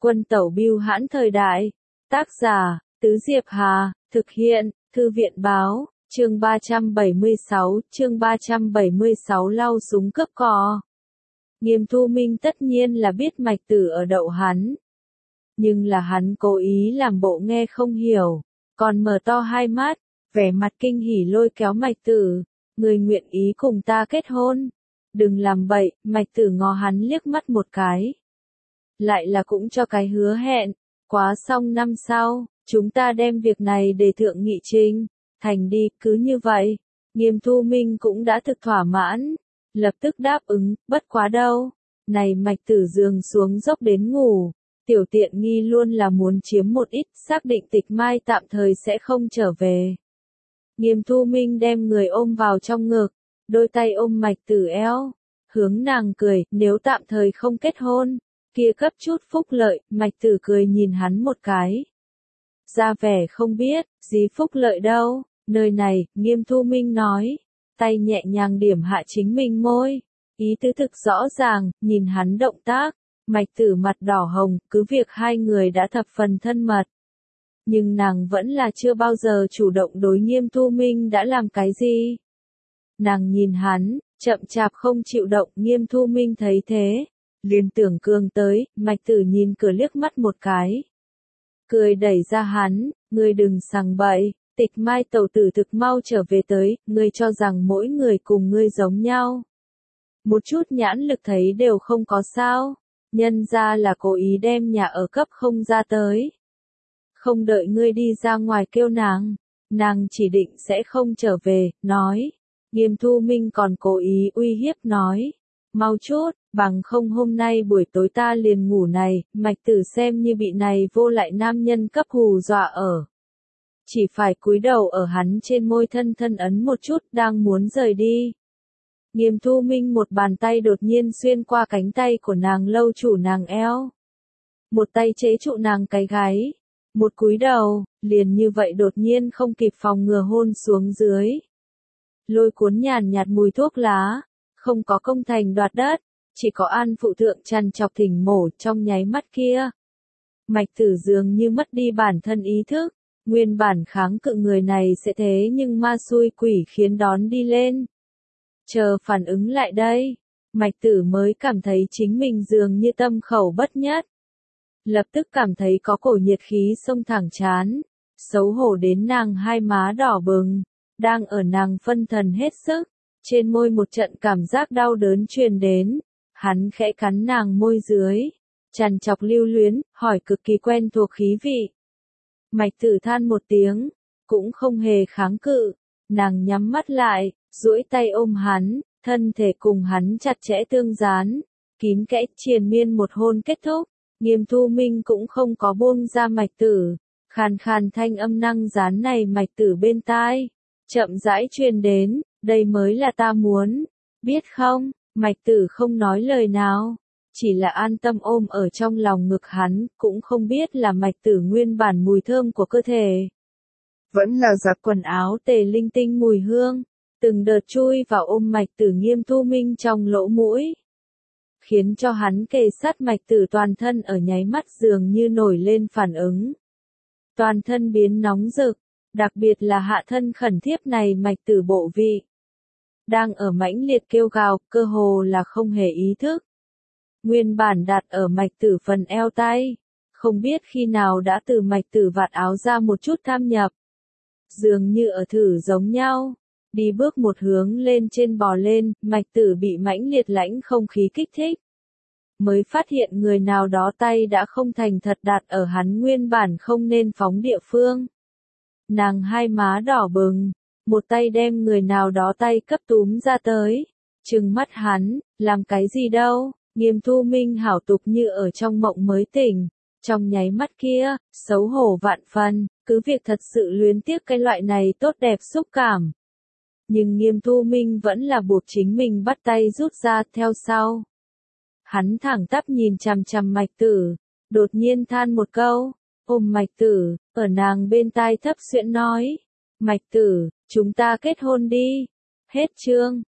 Quân tẩu bưu hãn thời đại. Tác giả, Tứ Diệp Hà, thực hiện, Thư viện báo, chương 376 lau súng cướp cò. Nghiêm Thu Minh tất nhiên là biết Mạch Tử ở đậu hắn. Nhưng là hắn cố ý làm bộ nghe không hiểu, còn mở to hai mắt, vẻ mặt kinh hỉ lôi kéo Mạch Tử, người nguyện ý cùng ta kết hôn. Đừng làm bậy, Mạch Tử ngó hắn liếc mắt một cái. Lại là cũng cho cái hứa hẹn, quá xong năm sau, chúng ta đem việc này để thượng nghị trình, thành đi, cứ như vậy. Nghiêm Thu Minh cũng đã thực thỏa mãn, lập tức đáp ứng, bất quá đâu. Này Mạch Tử giường xuống dốc đến ngủ, tiểu tiện nghi luôn là muốn chiếm một ít, xác định Tịch Mai tạm thời sẽ không trở về. Nghiêm Thu Minh đem người ôm vào trong ngực, đôi tay ôm Mạch Tử eo, hướng nàng cười, nếu tạm thời không kết hôn, kia cấp chút phúc lợi. Mạch Tử cười nhìn hắn một cái, ra vẻ không biết, gì phúc lợi đâu, nơi này. Nghiêm Thu Minh nói, tay nhẹ nhàng điểm hạ chính mình môi, ý tứ thực rõ ràng. Nhìn hắn động tác, Mạch Tử mặt đỏ hồng, cứ việc hai người đã thập phần thân mật, nhưng nàng vẫn là chưa bao giờ chủ động đối Nghiêm Thu Minh đã làm cái gì. Nàng nhìn hắn, chậm chạp không chịu động. Nghiêm Thu Minh thấy thế, liền tưởng cường tới. Mạch Tử nhìn cửa liếc mắt một cái, cười đẩy ra hắn, ngươi đừng sằng bậy, Tịch Mai tẩu tử thực mau trở về tới, ngươi cho rằng mỗi người cùng ngươi giống nhau. Một chút nhãn lực thấy đều không có sao, nhân ra là cố ý đem nhà ở cấp không ra tới. Không đợi ngươi đi ra ngoài kêu nàng chỉ định sẽ không trở về, nói. Nghiêm Thu Minh còn cố ý uy hiếp nói, mau chút, bằng không hôm nay buổi tối ta liền ngủ này. Mạch Tử xem như bị này vô lại nam nhân cấp hù dọa ở. Chỉ phải cúi đầu ở hắn trên môi thân thân ấn một chút, đang muốn rời đi. Nghiêm Thu Minh một bàn tay đột nhiên xuyên qua cánh tay của nàng lâu chủ nàng eo. Một tay chế trụ nàng cái gáy. Một cúi đầu, liền như vậy đột nhiên không kịp phòng ngừa hôn xuống dưới. Lôi cuốn nhàn nhạt mùi thuốc lá, không có công thành đoạt đất, chỉ có an phụ thượng chằn chọc thỉnh mổ. Trong nháy mắt kia, Mạch Tử dường như mất đi bản thân ý thức, nguyên bản kháng cự người này sẽ thế nhưng ma xui quỷ khiến đón đi lên. Chờ phản ứng lại đây, Mạch Tử mới cảm thấy chính mình dường như tâm khẩu bất nhất. Lập tức cảm thấy có cổ nhiệt khí xông thẳng trán, xấu hổ đến nàng hai má đỏ bừng, đang ở nàng phân thần hết sức, trên môi một trận cảm giác đau đớn truyền đến, hắn khẽ cắn nàng môi dưới, chằn chọc lưu luyến, hỏi cực kỳ quen thuộc khí vị. Mạch Tử than một tiếng, cũng không hề kháng cự, nàng nhắm mắt lại, duỗi tay ôm hắn, thân thể cùng hắn chặt chẽ tương dán, kín kẽ triền miên một hôn kết thúc. Nghiêm Thu Minh cũng không có buông ra Mạch Tử, khàn khàn thanh âm năng dán này Mạch Tử bên tai, chậm rãi truyền đến, đây mới là ta muốn, biết không? Mạch Tử không nói lời nào, chỉ là an tâm ôm ở trong lòng ngực hắn, cũng không biết là Mạch Tử nguyên bản mùi thơm của cơ thể, vẫn là giặt quần áo tề linh tinh mùi hương, từng đợt chui vào ôm Mạch Tử. Nghiêm Thu Minh trong lỗ mũi, khiến cho hắn kề sát Mạch Tử toàn thân ở nháy mắt dường như nổi lên phản ứng. Toàn thân biến nóng rực, đặc biệt là hạ thân khẩn thiếp này Mạch Tử bộ vị. Đang ở mãnh liệt kêu gào, cơ hồ là không hề ý thức. Nguyên bản đặt ở Mạch Tử phần eo tay, không biết khi nào đã từ Mạch Tử vạt áo ra một chút tham nhập. Dường như ở thử giống nhau. Đi bước một hướng lên trên bò lên, Mạch Tử bị mãnh liệt lãnh không khí kích thích. Mới phát hiện người nào đó tay đã không thành thật đặt ở hắn nguyên bản không nên phóng địa phương. Nàng hai má đỏ bừng, một tay đem người nào đó tay cấp túm ra tới, trừng mắt hắn, làm cái gì đâu. Nghiêm Thu Minh hảo tục như ở trong mộng mới tỉnh, trong nháy mắt kia, xấu hổ vạn phần, cứ việc thật sự luyến tiếc cái loại này tốt đẹp xúc cảm. Nhưng Nghiêm Thu Minh vẫn là buộc chính mình bắt tay rút ra theo sau. Hắn thẳng tắp nhìn chằm chằm Mạch Tử, đột nhiên than một câu, ôm Mạch Tử, ở nàng bên tai thấp xuyễn nói, Mạch Tử, chúng ta kết hôn đi. Hết chương.